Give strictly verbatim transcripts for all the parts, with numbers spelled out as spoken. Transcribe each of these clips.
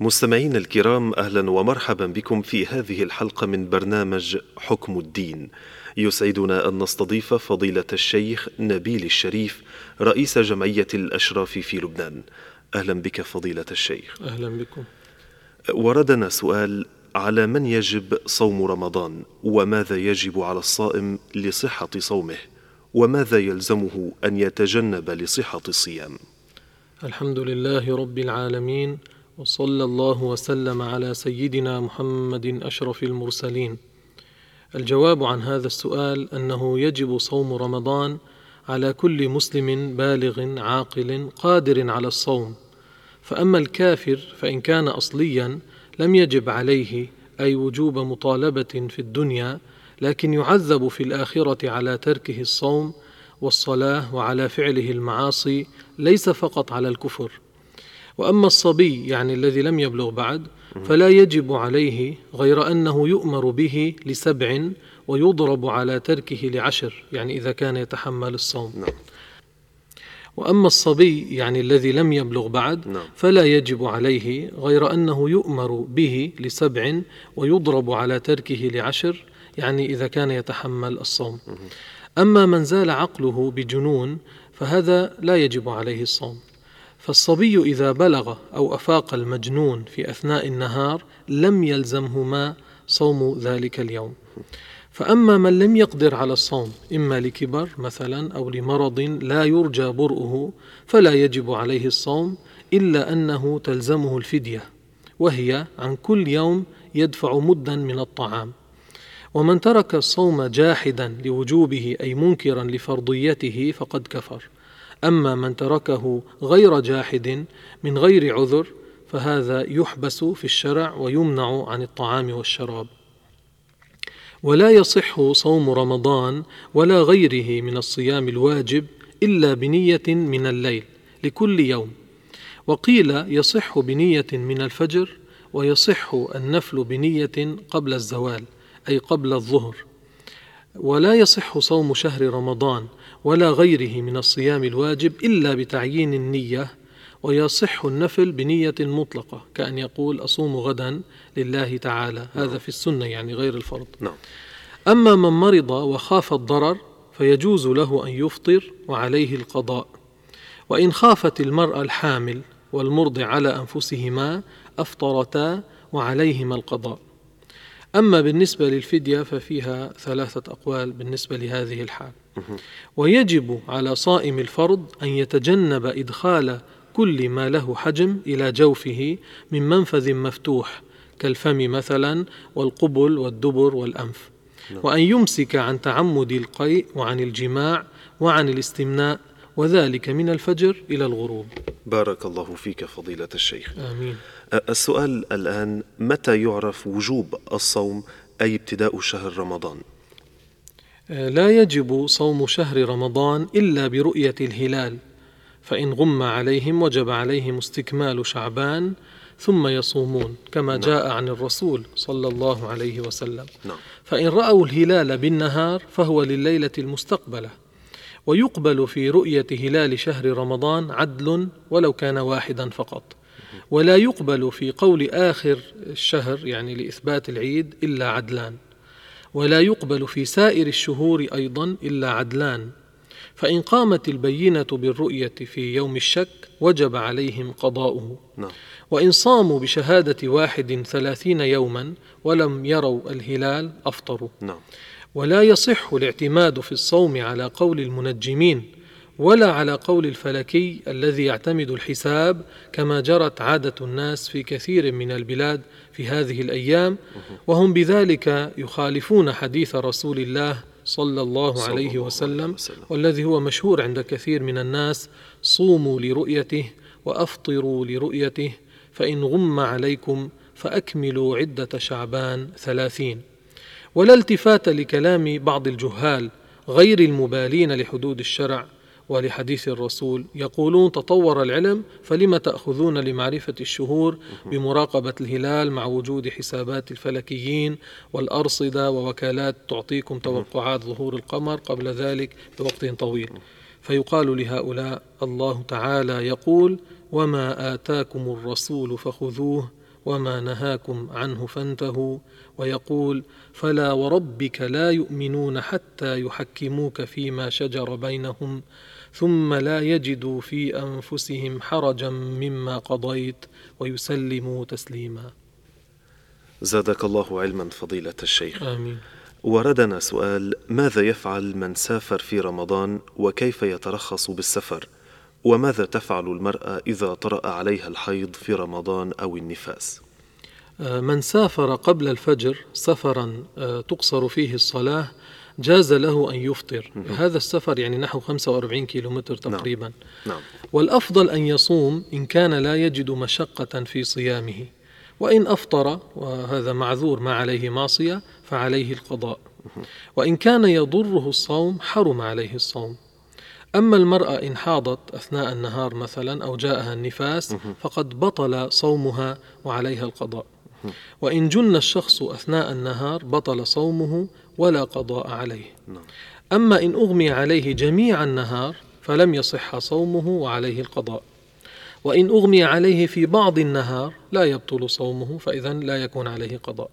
مستمعين الكرام، أهلا ومرحبا بكم في هذه الحلقة من برنامج حكم الدين. يسعدنا أن نستضيف فضيلة الشيخ نبيل الشريف رئيس جمعية الأشراف في لبنان. أهلا بك فضيلة الشيخ. أهلا بكم. وردنا سؤال: على من يجب صوم رمضان؟ وماذا يجب على الصائم لصحة صومه؟ وماذا يلزمه أن يتجنب لصحة الصيام؟ الحمد لله رب العالمين، وصلى الله وسلم على سيدنا محمد أشرف المرسلين. الجواب عن هذا السؤال أنه يجب صوم رمضان على كل مسلم بالغ عاقل قادر على الصوم. فأما الكافر فإن كان أصليا لم يجب عليه أي وجوب مطالبة في الدنيا، لكن يعذب في الآخرة على تركه الصوم والصلاة وعلى فعله المعاصي، ليس فقط على الكفر. وأما الصبي يعني الذي لم يبلغ بعد فلا يجب عليه، غير أنه يؤمر به لسبع ويضرب على تركه لعشر، يعني إذا كان يتحمل الصوم. نعم. وأما الصبي يعني الذي لم يبلغ بعد نعم. فلا يجب عليه، غير أنه يؤمر به لسبع ويضرب على تركه لعشر، يعني إذا كان يتحمل الصوم. أما من زال عقله بجنون فهذا لا يجب عليه الصوم. فالصبي إذا بلغ أو أفاق المجنون في أثناء النهار لم يلزمهما صوم ذلك اليوم. فأما من لم يقدر على الصوم إما لكبر مثلا أو لمرض لا يرجى برؤه فلا يجب عليه الصوم، إلا أنه تلزمه الفدية، وهي عن كل يوم يدفع مدا من الطعام. ومن ترك الصوم جاحدا لوجوبه أي منكرا لفرضيته فقد كفر. أما من تركه غير جاحد من غير عذر فهذا يحبس في الشرع ويمنع عن الطعام والشراب. ولا يصح صوم رمضان ولا غيره من الصيام الواجب إلا بنية من الليل لكل يوم. وقيل يصح بنية من الفجر، ويصح النفل بنية قبل الزوال أي قبل الظهر. ولا يصح صوم شهر رمضان ولا غيره من الصيام الواجب إلا بتعيين النية. ويصح النفل بنية مطلقة، كأن يقول أصوم غدا لله تعالى، هذا في السنة يعني غير الفرض. نعم. أما من مرض وخاف الضرر فيجوز له أن يفطر وعليه القضاء. وإن خافت المرأة الحامل والمرضع على أنفسهما أفطرتا وعليهما القضاء. أما بالنسبة للفدية ففيها ثلاثة أقوال بالنسبة لهذه الحال. ويجب على صائم الفرض أن يتجنب إدخال كل ما له حجم إلى جوفه من منفذ مفتوح كالفم مثلا والقبل والدبر والأنف، وأن يمسك عن تعمد القيء وعن الجماع وعن الاستمناء، وذلك من الفجر إلى الغروب. بارك الله فيك فضيلة الشيخ. آمين. السؤال الآن: متى يعرف وجوب الصوم أي ابتداء شهر رمضان؟ لا يجب صوم شهر رمضان إلا برؤية الهلال، فإن غم عليهم وجب عليهم استكمال شعبان ثم يصومون كما جاء عن الرسول صلى الله عليه وسلم. فإن رأوا الهلال بالنهار فهو لليلة المستقبلة. ويقبل في رؤية هلال شهر رمضان عدل ولو كان واحدا فقط. ولا يقبل في قول آخر الشهر يعني لإثبات العيد إلا عدلان. ولا يقبل في سائر الشهور أيضا إلا عدلان. فإن قامت البينة بالرؤية في يوم الشك وجب عليهم قضاؤه. نعم. وإن صاموا بشهادة واحد ثلاثين يوما ولم يروا الهلال أفطروا. نعم. ولا يصح الاعتماد في الصوم على قول المنجمين ولا على قول الفلكي الذي يعتمد الحساب كما جرت عادة الناس في كثير من البلاد في هذه الأيام، وهم بذلك يخالفون حديث رسول الله صلى الله عليه وسلم، والذي هو مشهور عند كثير من الناس: صوموا لرؤيته وأفطروا لرؤيته، فإن غم عليكم فأكملوا عدة شعبان ثلاثين. ولا التفات لكلام بعض الجهال غير المبالين لحدود الشرع ولحديث الرسول، يقولون: تطور العلم فلما تأخذون لمعرفة الشهور بمراقبة الهلال مع وجود حسابات الفلكيين والأرصدة ووكالات تعطيكم توقعات ظهور القمر قبل ذلك بوقت طويل. فيقال لهؤلاء: الله تعالى يقول: وما آتاكم الرسول فخذوه وما نهاكم عنه فانتهوا، ويقول: فلا وربك لا يؤمنون حتى يحكموك فيما شجر بينهم ثم لا يجدوا في أنفسهم حرجا مما قضيت ويسلموا تسليما. زادك الله علما فضيلة الشيخ. آمين. وردنا سؤال: ماذا يفعل من سافر في رمضان وكيف يترخص بالسفر؟ وماذا تفعل المرأة إذا طرأ عليها الحيض في رمضان أو النفاس؟ من سافر قبل الفجر سفرا تقصر فيه الصلاة جاز له أن يفطر. هذا السفر يعني نحو خمسة وأربعين كيلومتر تقريبا. نعم. نعم. والأفضل أن يصوم إن كان لا يجد مشقة في صيامه، وإن أفطر وهذا معذور ما عليه معصية فعليه القضاء، وإن كان يضره الصوم حرم عليه الصوم. أما المرأة إن حاضت أثناء النهار مثلا أو جاءها النفاس فقد بطل صومها وعليها القضاء. وإن جن الشخص أثناء النهار بطل صومه ولا قضاء عليه. أما إن أغمي عليه جميع النهار فلم يصح صومه وعليه القضاء. وإن أغمي عليه في بعض النهار لا يبطل صومه، فإذن لا يكون عليه قضاء.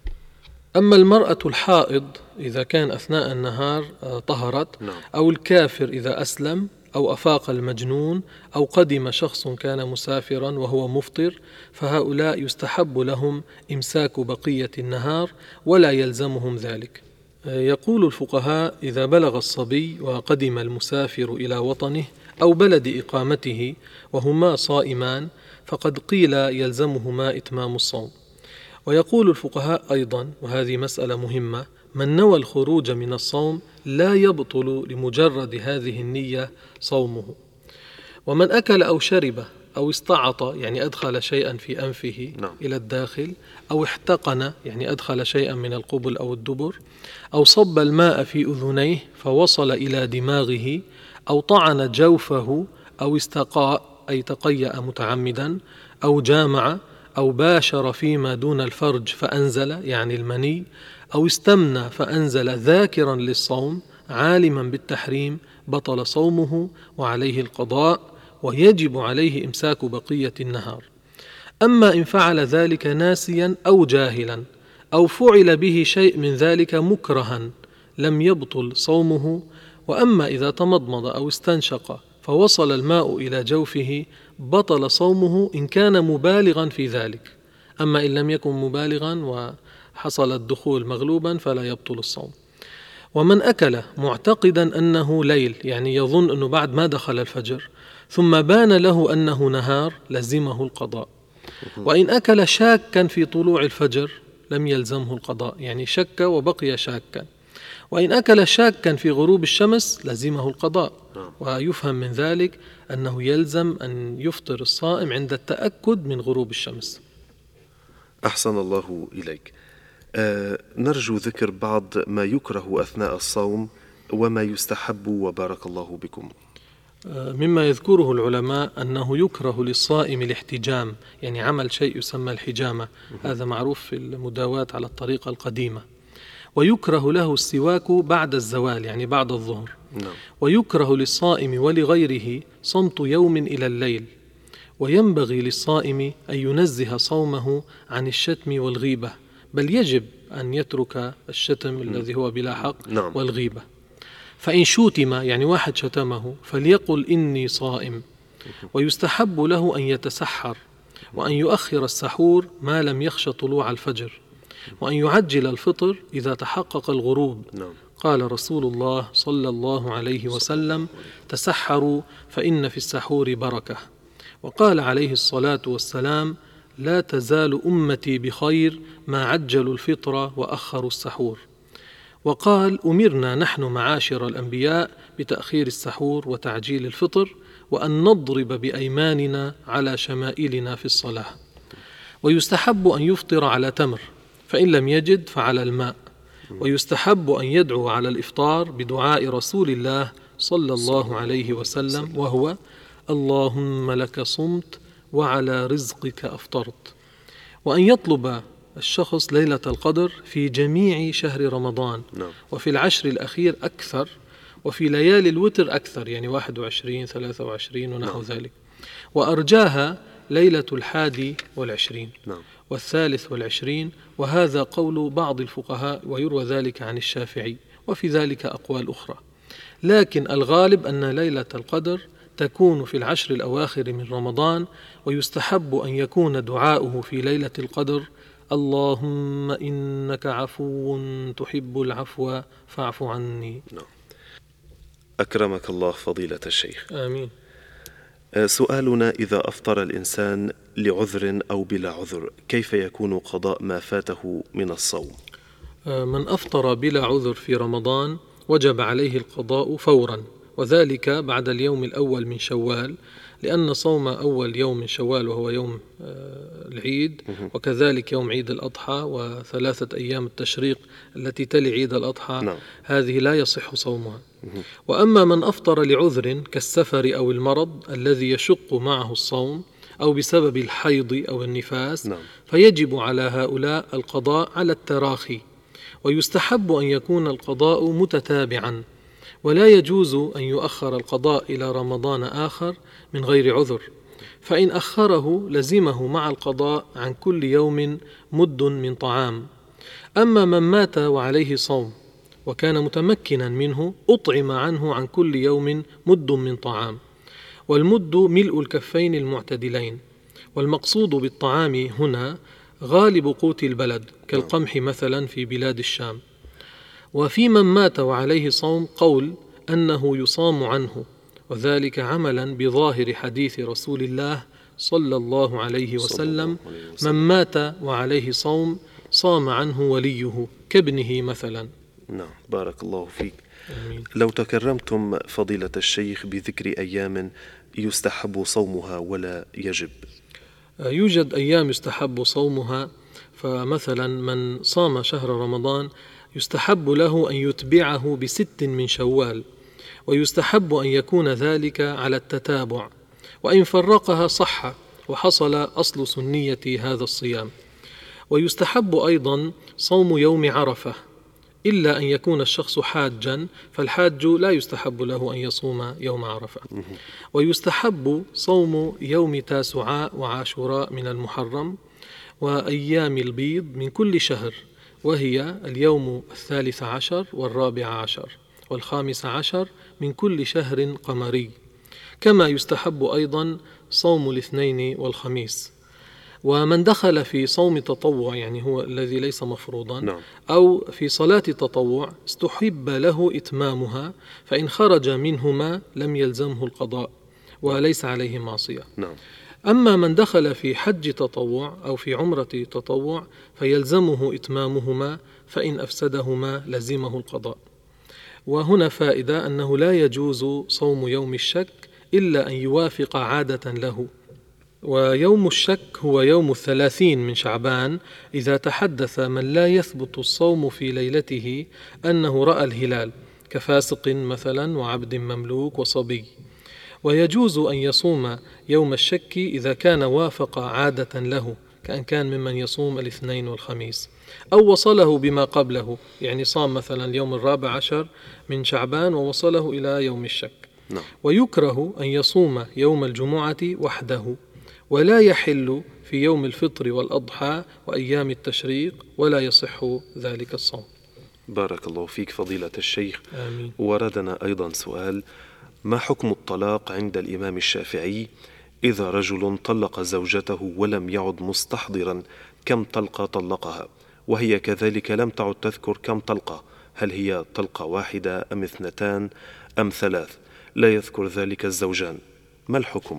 أما المرأة الحائض إذا كان أثناء النهار طهرت، أو الكافر إذا أسلم، أو أفاق المجنون، أو قدم شخص كان مسافرا وهو مفطر، فهؤلاء يستحب لهم إمساك بقية النهار ولا يلزمهم ذلك. يقول الفقهاء: إذا بلغ الصبي وقدم المسافر إلى وطنه أو بلد إقامته وهما صائمان فقد قيل يلزمهما إتمام الصوم. ويقول الفقهاء أيضا، وهذه مسألة مهمة: من نوى الخروج من الصوم لا يبطل لمجرد هذه النية صومه. ومن أكل أو شرب أو استعط يعني أدخل شيئا في أنفه نعم. إلى الداخل، أو احتقن يعني أدخل شيئا من القبل أو الدبر، أو صب الماء في أذنيه فوصل إلى دماغه، أو طعن جوفه، أو استقاء أي تقيأ متعمدا، أو جامع، أو باشر فيما دون الفرج فأنزل يعني المني، أو استمنى فأنزل ذاكرا للصوم عالما بالتحريم، بطل صومه وعليه القضاء، ويجب عليه إمساك بقية النهار. أما إن فعل ذلك ناسيا أو جاهلا، أو فعل به شيء من ذلك مكرها، لم يبطل صومه. وأما إذا تمضمض أو استنشق فوصل الماء إلى جوفه بطل صومه إن كان مبالغا في ذلك. أما إن لم يكن مبالغا وحصل الدخول مغلوبا فلا يبطل الصوم. ومن أكل معتقدا أنه ليل يعني يظن أنه بعد ما دخل الفجر ثم بان له أنه نهار لزمه القضاء. وإن أكل شاكا في طلوع الفجر لم يلزمه القضاء، يعني شك وبقي شاكا. وإن أكل شاكا في غروب الشمس لزمه القضاء. ويفهم من ذلك أنه يلزم أن يفطر الصائم عند التأكد من غروب الشمس. أحسن الله إليك. آه نرجو ذكر بعض ما يكره أثناء الصوم وما يستحب وبارك الله بكم. آه مما يذكره العلماء أنه يكره للصائم الاحتجام، يعني عمل شيء يسمى الحجامة، هذا معروف في المداواة على الطريقة القديمة. ويكره له السواك بعد الزوال يعني بعد الظهر. نعم. ويكره للصائم ولغيره صمت يوم إلى الليل. وينبغي للصائم أن ينزه صومه عن الشتم والغيبة، بل يجب أن يترك الشتم م. الذي هو بلا حق. نعم. والغيبة. فإن شوتم يعني واحد شتمه فليقل إني صائم. ويستحب له أن يتسحر، وأن يؤخر السحور ما لم يخش طلوع الفجر، وأن يعجل الفطر إذا تحقق الغروب. نعم. قال رسول الله صلى الله عليه وسلم: تسحروا فإن في السحور بركة. وقال عليه الصلاة والسلام: لا تزال أمتي بخير ما عجلوا الفطر وأخروا السحور. وقال: أمرنا نحن معاشر الأنبياء بتأخير السحور وتعجيل الفطر، وأن نضرب بأيماننا على شمائلنا في الصلاة. ويستحب أن يفطر على تمر، فإن لم يجد فعلى الماء. ويستحب أن يدعو على الإفطار بدعاء رسول الله صلى الله عليه وسلم، وهو: اللهم لك صمت وعلى رزقك أفطرت. وأن يطلب الشخص ليلة القدر في جميع شهر رمضان، وفي العشر الأخير أكثر، وفي ليالي الوتر أكثر، يعني واحد وعشرين ثلاثة وعشرين ونحو ذلك. وأرجاها ليلة الحادي والعشرين نعم. والثالث والعشرين، وهذا قول بعض الفقهاء ويروى ذلك عن الشافعي، وفي ذلك أقوال أخرى. لكن الغالب أن ليلة القدر تكون في العشر الأواخر من رمضان، ويستحب أن يكون دعاؤه في ليلة القدر: اللهم إنك عفو تحب العفو فاعف عني. نعم. أكرمك الله فضيلة الشيخ. آمين. سؤالنا: إذا أفطر الإنسان لعذر أو بلا عذر، كيف يكون قضاء ما فاته من الصوم؟ من أفطر بلا عذر في رمضان وجب عليه القضاء فورا، وذلك بعد اليوم الأول من شوال، لأن صوم أول يوم من شوال وهو يوم العيد، وكذلك يوم عيد الأضحى وثلاثة أيام التشريق التي تلي عيد الأضحى، نعم. هذه لا يصح صومها. وأما من أفطر لعذر كالسفر أو المرض الذي يشق معه الصوم، أو بسبب الحيض أو النفاس، نعم. فيجب على هؤلاء القضاء على التراخي، ويستحب أن يكون القضاء متتابعا، ولا يجوز أن يؤخر القضاء إلى رمضان آخر من غير عذر، فإن أخره لزمه مع القضاء عن كل يوم مد من طعام. أما من مات وعليه صوم وكان متمكنا منه، أطعم عنه عن كل يوم مد من طعام، والمد ملء الكفين المعتدلين، والمقصود بالطعام هنا غالب قوت البلد كالقمح مثلا في بلاد الشام. وفي من مات وعليه صوم قول أنه يصام عنه، وذلك عملا بظاهر حديث رسول الله صلى الله عليه وسلم: من مات وعليه صوم صام عنه وليه كابنه مثلا. نعم، بارك الله فيك. آمين. لو تكرمتم فضيلة الشيخ بذكر أيام يستحب صومها ولا يجب. يوجد أيام يستحب صومها، فمثلا من صام شهر رمضان يستحب له أن يتبعه بست من شوال، ويستحب أن يكون ذلك على التتابع، وإن فرقها صح وحصل أصل سنية هذا الصيام. ويستحب أيضا صوم يوم عرفة، إلا أن يكون الشخص حاجا، فالحاج لا يستحب له أن يصوم يوم عرفة. ويستحب صوم يوم تاسعاء وعاشوراء من المحرم، وأيام البيض من كل شهر، وهي اليوم الثالث عشر والرابع عشر والخامس عشر من كل شهر قمري. كما يستحب أيضا صوم الاثنين والخميس. ومن دخل في صوم تطوع، يعني هو الذي ليس مفروضا، نعم. أو في صلاة تطوع، استحب له إتمامها، فإن خرج منهما لم يلزمه القضاء وليس عليه معصية. نعم. أما من دخل في حج تطوع أو في عمرة تطوع فيلزمه إتمامهما، فإن أفسدهما لزمه القضاء. وهنا فائدة أنه لا يجوز صوم يوم الشك إلا أن يوافق عادة له. ويوم الشك هو يوم الثلاثين من شعبان، إذا تحدث من لا يثبت الصوم في ليلته أنه رأى الهلال، كفاسق مثلا وعبد مملوك وصبي. ويجوز أن يصوم يوم الشك إذا كان وافق عادة له، كأن كان ممن يصوم الاثنين والخميس، أو وصله بما قبله، يعني صام مثلا اليوم الرابع عشر من شعبان ووصله إلى يوم الشك. نعم. ويكره أن يصوم يوم الجمعة وحده، ولا يحل في يوم الفطر والأضحى وأيام التشريق، ولا يصح ذلك الصوم. بارك الله فيك فضيلة الشيخ. آمين. وردنا أيضا سؤال: ما حكم الطلاق عند الإمام الشافعي إذا رجل طلق زوجته ولم يعد مستحضرا كم طلقة طلقها، وهي كذلك لم تعد تذكر كم طلقة، هل هي طلقة واحدة أم اثنتان أم ثلاث، لا يذكر ذلك الزوجان، ما الحكم؟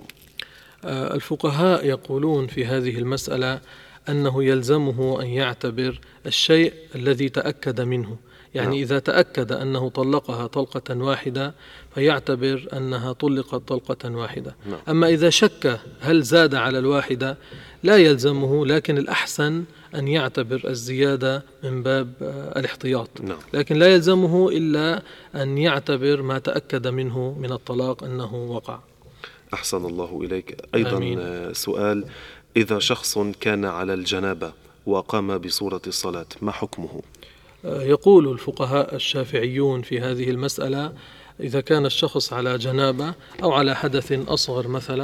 الفقهاء يقولون في هذه المسألة أنه يلزمه أن يعتبر الشيء الذي تأكد منه، يعني نعم. إذا تأكد أنه طلقها طلقة واحدة فيعتبر أنها طلقت طلقة واحدة. نعم. أما إذا شك هل زاد على الواحدة لا يلزمه، لكن الأحسن أن يعتبر الزيادة من باب الاحتياط. نعم. لكن لا يلزمه إلا أن يعتبر ما تأكد منه من الطلاق أنه وقع. أحسن الله إليك. أيضا آمين. سؤال: إذا شخص كان على الجنابة وقام بصورة الصلاة ما حكمه؟ يقول الفقهاء الشافعيون في هذه المسألة: إذا كان الشخص على جنابة أو على حدث أصغر مثلا،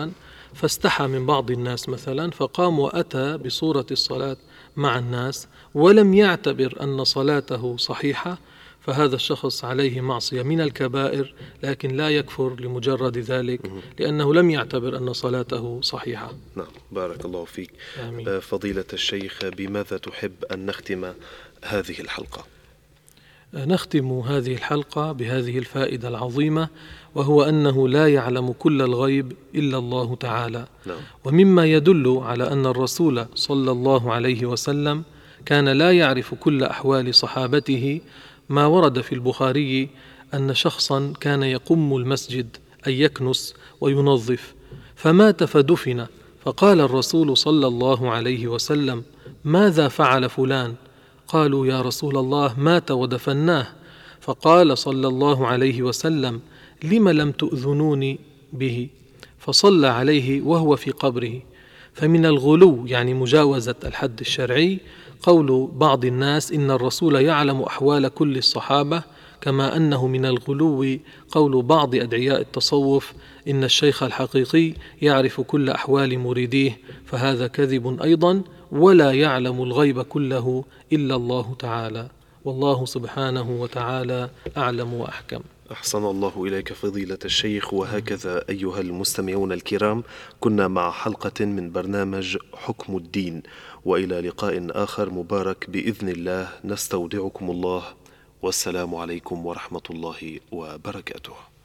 فاستحى من بعض الناس مثلا فقام وأتى بصورة الصلاة مع الناس ولم يعتبر أن صلاته صحيحة، فهذا الشخص عليه معصية من الكبائر، لكن لا يكفر لمجرد ذلك لأنه لم يعتبر أن صلاته صحيحة. نعم، بارك الله فيك. آمين. فضيلة الشيخ، بماذا تحب أن نختم هذه الحلقة؟ نختم هذه الحلقة بهذه الفائدة العظيمة، وهو أنه لا يعلم كل الغيب إلا الله تعالى. نعم. ومما يدل على أن الرسول صلى الله عليه وسلم كان لا يعرف كل أحوال صحابته ما ورد في البخاري أن شخصا كان يقم المسجد أي يكنس وينظف، فمات فدفن، فقال الرسول صلى الله عليه وسلم: ماذا فعل فلان؟ قالوا: يا رسول الله مات ودفناه. فقال صلى الله عليه وسلم: لم لم تؤذنوني به؟ فصلى عليه وهو في قبره. فمن الغلو يعني مجاوزة الحد الشرعي قول بعض الناس إن الرسول يعلم أحوال كل الصحابة، كما أنه من الغلو قول بعض أدعياء التصوف إن الشيخ الحقيقي يعرف كل أحوال مريديه، فهذا كذب أيضا، ولا يعلم الغيب كله إلا الله تعالى، والله سبحانه وتعالى أعلم وأحكم. أحسن الله إليك فضيلة الشيخ. وهكذا أيها المستمعون الكرام، كنا مع حلقة من برنامج حكم الدين، وإلى لقاء آخر مبارك بإذن الله، نستودعكم الله، والسلام عليكم ورحمة الله وبركاته.